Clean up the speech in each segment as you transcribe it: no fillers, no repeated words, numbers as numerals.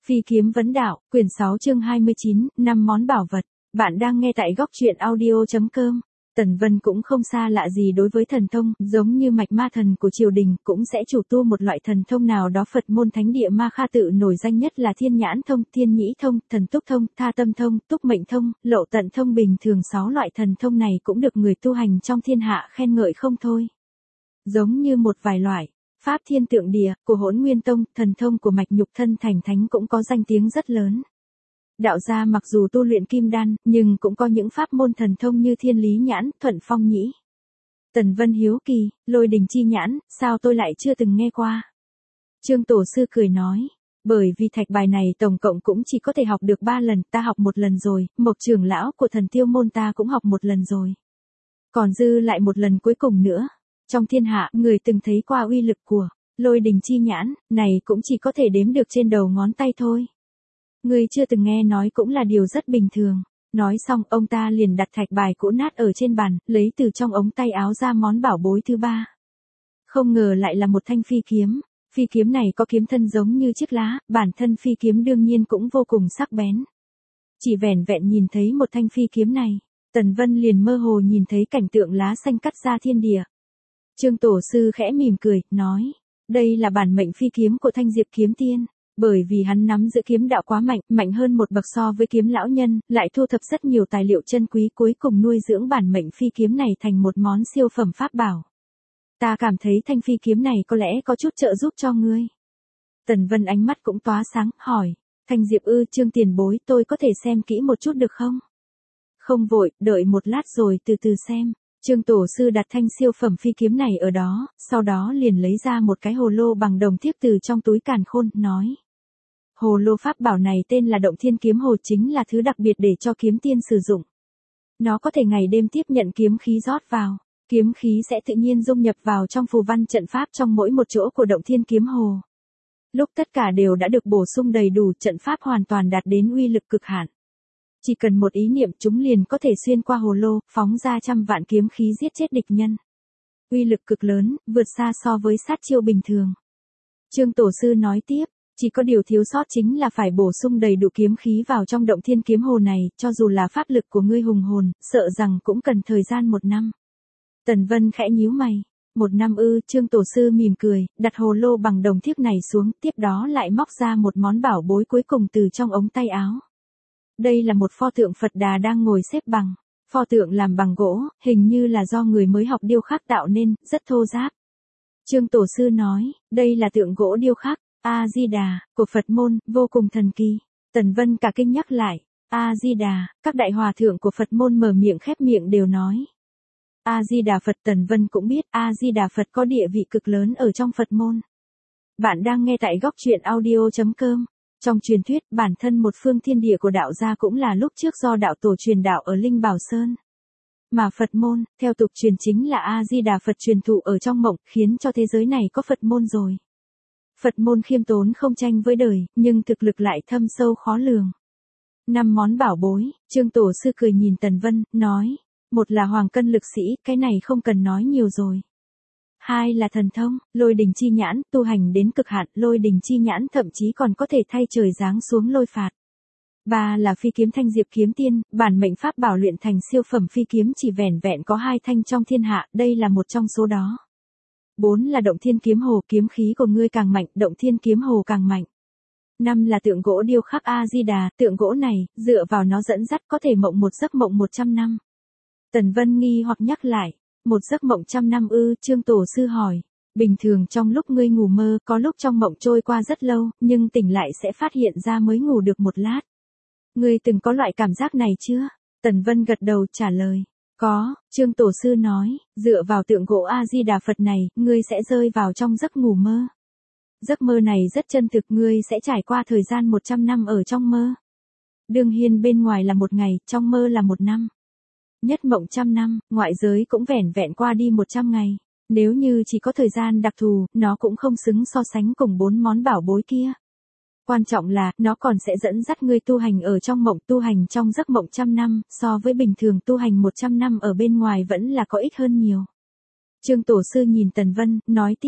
Phi kiếm vấn đạo, quyển 6 chương 29, 5 món bảo vật. Bạn đang nghe tại góc truyện audio.com. Tần Vân cũng không xa lạ gì đối với thần thông, giống như mạch ma thần của triều đình cũng sẽ chủ tu một loại thần thông nào đó. Phật môn thánh địa Ma Kha tự nổi danh nhất là Thiên Nhãn thông, Thiên Nhĩ thông, Thần Túc thông, Tha Tâm thông, Túc Mệnh thông, Lộ Tận thông. Bình thường 6 loại thần thông này cũng được người tu hành trong thiên hạ khen ngợi không thôi. Giống như một vài loại Pháp Thiên Tượng Địa của Hỗn Nguyên Tông, thần thông của mạch nhục thân thành thánh cũng có danh tiếng rất lớn. Đạo gia mặc dù tu luyện kim đan, nhưng cũng có những pháp môn thần thông như Thiên Lý Nhãn, Thuận Phong Nhĩ. Tần Vân hiếu kỳ, Lôi Đình Chi Nhãn, sao tôi lại chưa từng nghe qua? Trương Tổ sư cười nói, bởi vì thạch bài này tổng cộng cũng chỉ có thể học được 3 lần, ta học 1 lần rồi, Mộc trưởng lão của Thần Tiêu môn ta cũng học 1 lần rồi. Còn dư lại 1 lần cuối cùng nữa. Trong thiên hạ, người từng thấy qua uy lực của Lôi Đình Chi Nhãn, này cũng chỉ có thể đếm được trên đầu ngón tay thôi. Người chưa từng nghe nói cũng là điều rất bình thường. Nói xong, ông ta liền đặt thạch bài cũ nát ở trên bàn, lấy từ trong ống tay áo ra món bảo bối thứ 3. Không ngờ lại là một thanh phi kiếm. Phi kiếm này có kiếm thân giống như chiếc lá, bản thân phi kiếm đương nhiên cũng vô cùng sắc bén. Chỉ vẻn vẹn nhìn thấy một thanh phi kiếm này, Tần Vân liền mơ hồ nhìn thấy cảnh tượng lá xanh cắt ra thiên địa. Trương Tổ sư khẽ mỉm cười, nói, đây là bản mệnh phi kiếm của Thanh Diệp Kiếm Tiên, bởi vì hắn nắm giữ kiếm đạo quá mạnh, mạnh hơn một bậc so với kiếm lão nhân, lại thu thập rất nhiều tài liệu chân quý, cuối cùng nuôi dưỡng bản mệnh phi kiếm này thành một món siêu phẩm pháp bảo. Ta cảm thấy thanh phi kiếm này có lẽ có chút trợ giúp cho ngươi. Tần Vân ánh mắt cũng tóa sáng, hỏi, Thanh Diệp Trương tiền bối, tôi có thể xem kỹ một chút được không? Không vội, đợi một lát rồi từ từ xem. Trương Tổ sư đặt thanh siêu phẩm phi kiếm này ở đó, sau đó liền lấy ra một cái hồ lô bằng đồng thiếp từ trong túi càn khôn, nói. Hồ lô pháp bảo này tên là Động Thiên Kiếm Hồ, chính là thứ đặc biệt để cho kiếm tiên sử dụng. Nó có thể ngày đêm tiếp nhận kiếm khí rót vào, kiếm khí sẽ tự nhiên dung nhập vào trong phù văn trận pháp trong mỗi một chỗ của Động Thiên Kiếm Hồ. Lúc tất cả đều đã được bổ sung đầy đủ, trận pháp hoàn toàn đạt đến uy lực cực hạn. Chỉ cần một ý niệm chúng liền có thể xuyên qua hồ lô, phóng ra trăm vạn kiếm khí giết chết địch nhân. Uy lực cực lớn, vượt xa so với sát chiêu bình thường. Trương Tổ sư nói tiếp, chỉ có điều thiếu sót chính là phải bổ sung đầy đủ kiếm khí vào trong Động Thiên Kiếm Hồ này, cho dù là pháp lực của ngươi hùng hồn, sợ rằng cũng cần thời gian 1 năm. Tần Vân khẽ nhíu mày. 1 năm Trương Tổ sư mỉm cười, đặt hồ lô bằng đồng thiếp này xuống, tiếp đó lại móc ra một món bảo bối cuối cùng từ trong ống tay áo. Đây là một pho tượng Phật Đà đang ngồi xếp bằng. Pho tượng làm bằng gỗ, hình như là do người mới học điêu khắc tạo nên, rất thô ráp. Trương Tổ sư nói, đây là tượng gỗ điêu khắc, A-di-đà, của Phật môn, vô cùng thần kỳ. Tần Vân cả kinh nhắc lại, A-di-đà, các đại hòa thượng của Phật môn mở miệng khép miệng đều nói. A-di-đà Phật. Tần Vân cũng biết, A-di-đà Phật có địa vị cực lớn ở trong Phật môn. Bạn đang nghe tại góc truyện audio.com. Trong truyền thuyết, bản thân một phương thiên địa của đạo gia cũng là lúc trước do đạo tổ truyền đạo ở Linh Bảo Sơn. Mà Phật môn, theo tục truyền chính là A-di-đà Phật truyền thụ ở trong mộng, khiến cho thế giới này có Phật môn rồi. Phật môn khiêm tốn không tranh với đời, nhưng thực lực lại thâm sâu khó lường. 5 món bảo bối, Trương Tổ sư cười nhìn Tần Vân, nói. 1 là Hoàng Cân Lực Sĩ, cái này không cần nói nhiều rồi. 2 là thần thông, Lôi Đình Chi Nhãn, tu hành đến cực hạn, Lôi Đình Chi Nhãn thậm chí còn có thể thay trời giáng xuống lôi phạt. 3 là phi kiếm Thanh Diệp Kiếm Tiên, bản mệnh pháp bảo luyện thành siêu phẩm phi kiếm, chỉ vẻn vẹn có 2 thanh trong thiên hạ, đây là một trong số đó. 4 là Động Thiên Kiếm Hồ, kiếm khí của ngươi càng mạnh, Động Thiên Kiếm Hồ càng mạnh. 5 là tượng gỗ điêu khắc A-di-đà, tượng gỗ này, dựa vào nó dẫn dắt có thể mộng một giấc mộng 100 năm. Tần Vân nghi hoặc nhắc lại. Một giấc mộng 100 năm Trương Tổ sư hỏi. Bình thường trong lúc ngươi ngủ mơ, có lúc trong mộng trôi qua rất lâu, nhưng tỉnh lại sẽ phát hiện ra mới ngủ được 1 lát. Ngươi từng có loại cảm giác này chưa? Tần Vân gật đầu trả lời. Có, Trương Tổ sư nói, dựa vào tượng gỗ A-di-đà Phật này, ngươi sẽ rơi vào trong giấc ngủ mơ. Giấc mơ này rất chân thực, ngươi sẽ trải qua thời gian 100 năm ở trong mơ. Đương nhiên bên ngoài là 1 ngày, trong mơ là 1 năm. Nhất mộng 100 năm, ngoại giới cũng vẻn vẹn qua đi 100 ngày. Nếu như chỉ có thời gian đặc thù, nó cũng không xứng so sánh cùng 4 món bảo bối kia. Quan trọng là, nó còn sẽ dẫn dắt ngươi tu hành ở trong mộng, tu hành trong giấc mộng 100 năm, so với bình thường tu hành 100 năm ở bên ngoài vẫn là có ích hơn nhiều. Trương Tổ sư nhìn Tần Vân, nói tiếp,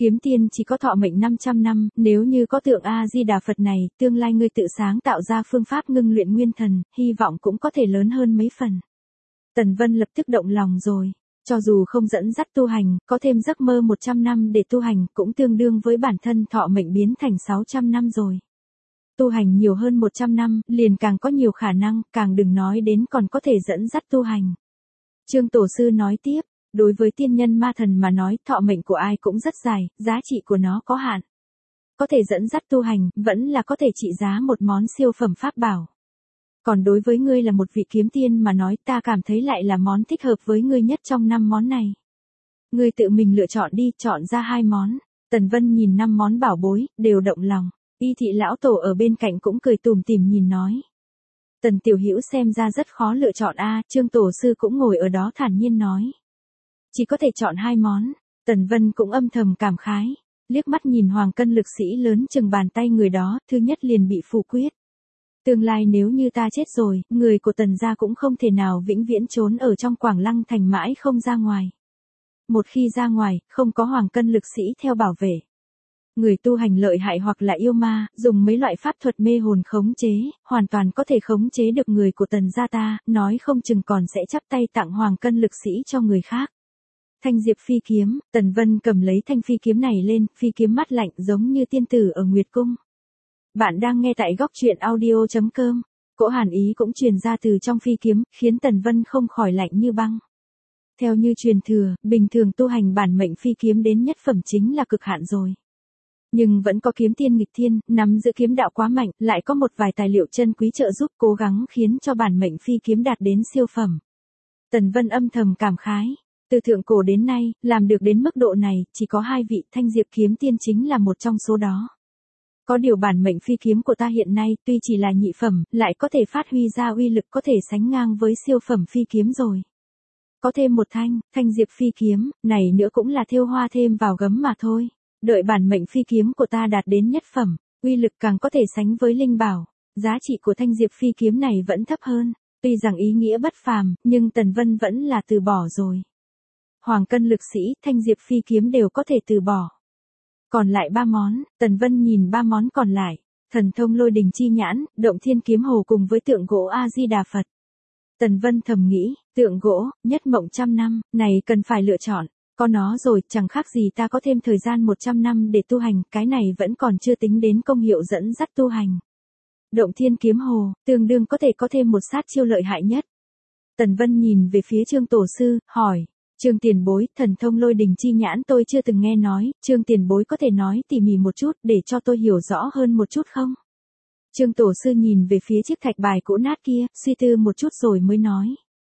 Kiếm tiên chỉ có thọ mệnh 500 năm, nếu như có tượng A-di-đà Phật này, tương lai ngươi tự sáng tạo ra phương pháp ngưng luyện nguyên thần, hy vọng cũng có thể lớn hơn mấy phần. Tần Vân lập tức động lòng rồi. Cho dù không dẫn dắt tu hành, có thêm giấc mơ 100 năm để tu hành, cũng tương đương với bản thân thọ mệnh biến thành 600 năm rồi. Tu hành nhiều hơn 100 năm, liền càng có nhiều khả năng, càng đừng nói đến còn có thể dẫn dắt tu hành. Trương Tổ Sư nói tiếp, đối với tiên nhân ma thần mà nói, thọ mệnh của ai cũng rất dài, giá trị của nó có hạn. Có thể dẫn dắt tu hành, vẫn là có thể trị giá một món siêu phẩm pháp bảo. Còn đối với ngươi là một vị kiếm tiên mà nói, ta cảm thấy lại là món thích hợp với ngươi nhất trong 5 món này. Ngươi tự mình lựa chọn đi, chọn ra 2 món. Tần Vân nhìn 5 món bảo bối, đều động lòng. Y thị lão tổ ở bên cạnh cũng cười tủm tỉm nhìn nói. Tần tiểu hữu xem ra rất khó lựa chọn a. Trương Tổ Sư cũng ngồi ở đó thản nhiên nói. Chỉ có thể chọn 2 món. Tần Vân cũng âm thầm cảm khái. Liếc mắt nhìn hoàng cân lực sĩ lớn chừng bàn tay người đó, thứ nhất liền bị phủ quyết. Tương lai nếu như ta chết rồi, người của Tần gia cũng không thể nào vĩnh viễn trốn ở trong Quảng Lăng thành mãi không ra ngoài. Một khi ra ngoài, không có hoàng cân lực sĩ theo bảo vệ. Người tu hành lợi hại hoặc là yêu ma, dùng mấy loại pháp thuật mê hồn khống chế, hoàn toàn có thể khống chế được người của Tần gia ta, nói không chừng còn sẽ chắp tay tặng hoàng cân lực sĩ cho người khác. Thanh diệp phi kiếm, Tần Vân cầm lấy thanh phi kiếm này lên, phi kiếm mắt lạnh giống như tiên tử ở Nguyệt Cung. Bạn đang nghe tại góc truyện audio.com. Cỗ hàn ý cũng truyền ra từ trong phi kiếm, khiến Tần Vân không khỏi lạnh như băng. Theo như truyền thừa, bình thường tu hành bản mệnh phi kiếm đến nhất phẩm chính là cực hạn rồi. Nhưng vẫn có kiếm tiên nghịch thiên, nắm giữ kiếm đạo quá mạnh, lại có một vài tài liệu chân quý trợ giúp cố gắng khiến cho bản mệnh phi kiếm đạt đến siêu phẩm. Tần Vân âm thầm cảm khái. Từ thượng cổ đến nay, làm được đến mức độ này, chỉ có 2 vị Thanh Diệp kiếm tiên chính là một trong số đó. Có điều bản mệnh phi kiếm của ta hiện nay tuy chỉ là nhị phẩm, lại có thể phát huy ra uy lực có thể sánh ngang với siêu phẩm phi kiếm rồi. Có thêm một thanh diệp phi kiếm, này nữa cũng là thêu hoa thêm vào gấm mà thôi. Đợi bản mệnh phi kiếm của ta đạt đến nhất phẩm, uy lực càng có thể sánh với linh bảo. Giá trị của thanh diệp phi kiếm này vẫn thấp hơn. Tuy rằng ý nghĩa bất phàm, nhưng Tần Vân vẫn là từ bỏ rồi. Hoàng cân lực sĩ, thanh diệp phi kiếm đều có thể từ bỏ. Còn lại 3 món, Tần Vân nhìn 3 món còn lại, thần thông lôi đình chi nhãn, động thiên kiếm hồ cùng với tượng gỗ A-di-đà Phật. Tần Vân thầm nghĩ, tượng gỗ, nhất mộng 100 năm, này cần phải lựa chọn, có nó rồi, chẳng khác gì ta có thêm thời gian 100 năm để tu hành, cái này vẫn còn chưa tính đến công hiệu dẫn dắt tu hành. Động thiên kiếm hồ, tương đương có thể có thêm một sát chiêu lợi hại nhất. Tần Vân nhìn về phía Trương Tổ Sư, hỏi. Trương tiền bối, thần thông lôi đình chi nhãn tôi chưa từng nghe nói, Trương tiền bối có thể nói tỉ mỉ một chút để cho tôi hiểu rõ hơn một chút không? Trương Tổ Sư nhìn về phía chiếc thạch bài cũ nát kia, suy tư một chút rồi mới nói.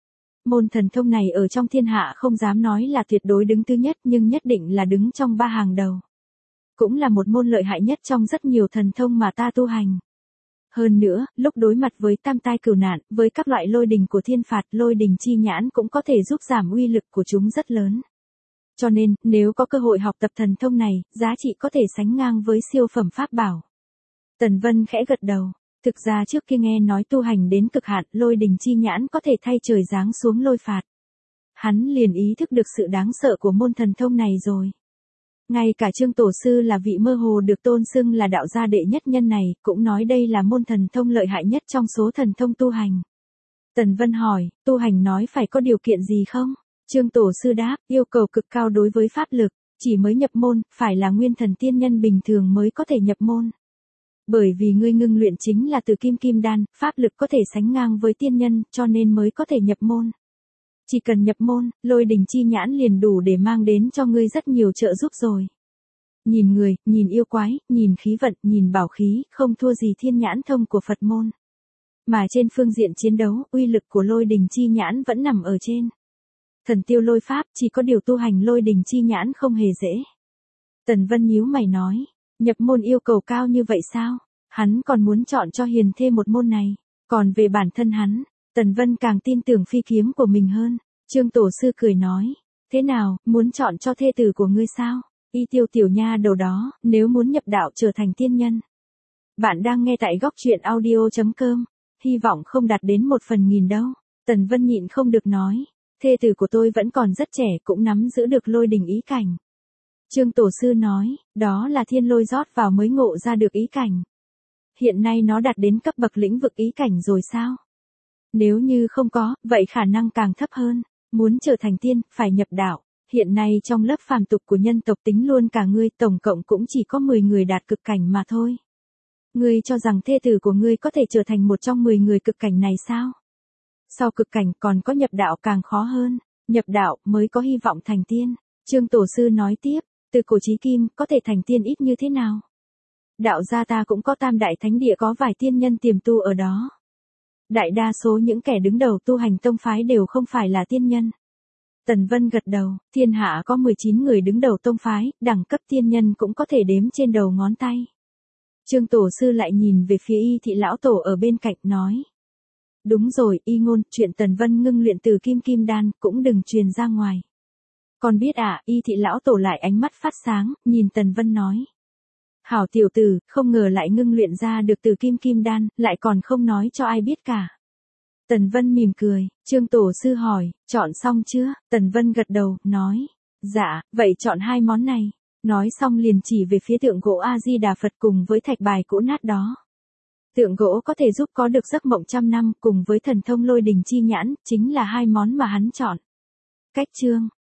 Môn thần thông này ở trong thiên hạ không dám nói là tuyệt đối đứng thứ nhất nhưng nhất định là đứng trong 3 hàng đầu. Cũng là một môn lợi hại nhất trong rất nhiều thần thông mà ta tu hành. Hơn nữa, lúc đối mặt với tam tai cửu nạn, với các loại lôi đình của thiên phạt, lôi đình chi nhãn cũng có thể giúp giảm uy lực của chúng rất lớn. Cho nên, nếu có cơ hội học tập thần thông này, giá trị có thể sánh ngang với siêu phẩm pháp bảo. Tần Vân khẽ gật đầu. Thực ra trước khi nghe nói tu hành đến cực hạn, lôi đình chi nhãn có thể thay trời giáng xuống lôi phạt. Hắn liền ý thức được sự đáng sợ của môn thần thông này rồi. Ngay cả Trương Tổ Sư là vị mơ hồ được tôn xưng là đạo gia đệ nhất nhân này, cũng nói đây là môn thần thông lợi hại nhất trong số thần thông tu hành. Tần Vân hỏi, tu hành nói phải có điều kiện gì không? Trương Tổ Sư đáp, yêu cầu cực cao đối với pháp lực, chỉ mới nhập môn, phải là nguyên thần tiên nhân bình thường mới có thể nhập môn. Bởi vì ngươi ngưng luyện chính là từ kim đan, pháp lực có thể sánh ngang với tiên nhân, cho nên mới có thể nhập môn. Chỉ cần nhập môn, lôi đình chi nhãn liền đủ để mang đến cho ngươi rất nhiều trợ giúp rồi. Nhìn người, nhìn yêu quái, nhìn khí vận, nhìn bảo khí, không thua gì thiên nhãn thông của Phật môn. Mà trên phương diện chiến đấu, uy lực của lôi đình chi nhãn vẫn nằm ở trên. Thần tiêu lôi pháp, chỉ có điều tu hành lôi đình chi nhãn không hề dễ. Tần Vân nhíu mày nói, nhập môn yêu cầu cao như vậy sao? Hắn còn muốn chọn cho hiền thê một môn này. Còn về bản thân hắn, Tần Vân càng tin tưởng phi kiếm của mình hơn. Trương Tổ Sư cười nói, thế nào, muốn chọn cho thê tử của ngươi sao? Y Tiêu tiểu nha đầu đó, nếu muốn nhập đạo trở thành tiên nhân. Bạn đang nghe tại góc truyện audio.com, hy vọng không đạt đến 1/1000 đâu. Tần Vân nhịn không được nói, thê tử của tôi vẫn còn rất trẻ cũng nắm giữ được lôi đình ý cảnh. Trương Tổ Sư nói, đó là thiên lôi rót vào mới ngộ ra được ý cảnh. Hiện nay nó đạt đến cấp bậc lĩnh vực ý cảnh rồi sao? Nếu như không có, vậy khả năng càng thấp hơn. Muốn trở thành tiên, phải nhập đạo. Hiện nay trong lớp phàm tục của nhân tộc tính luôn cả ngươi, tổng cộng cũng chỉ có 10 người đạt cực cảnh mà thôi. Ngươi cho rằng thê tử của ngươi có thể trở thành một trong 10 người cực cảnh này sao? Sau cực cảnh còn có nhập đạo càng khó hơn. Nhập đạo mới có hy vọng thành tiên. Trương Tổ Sư nói tiếp, từ cổ chí kim, có thể thành tiên ít như thế nào? Đạo gia ta cũng có tam đại thánh địa, có vài tiên nhân tiềm tu ở đó. Đại đa số những kẻ đứng đầu tu hành tông phái đều không phải là tiên nhân. Tần Vân gật đầu, thiên hạ có 19 người đứng đầu tông phái, đẳng cấp tiên nhân cũng có thể đếm trên đầu ngón tay. Trương Tổ Sư lại nhìn về phía Y Thị Lão Tổ ở bên cạnh nói. Đúng rồi, Y Ngôn, chuyện Tần Vân ngưng luyện từ kim kim đan, cũng đừng truyền ra ngoài. Còn biết à, Y Thị Lão Tổ lại ánh mắt phát sáng, nhìn Tần Vân nói. Hảo tiểu tử, không ngờ lại ngưng luyện ra được từ kim kim đan, lại còn không nói cho ai biết cả. Tần Vân mỉm cười, Trương Tổ Sư hỏi, chọn xong chưa? Tần Vân gật đầu, nói. Dạ, vậy chọn 2 món này. Nói xong liền chỉ về phía tượng gỗ A-di-đà Phật cùng với thạch bài cũ nát đó. Tượng gỗ có thể giúp có được giấc mộng 100 năm cùng với thần thông lôi đình chi nhãn, chính là 2 món mà hắn chọn. Cách chương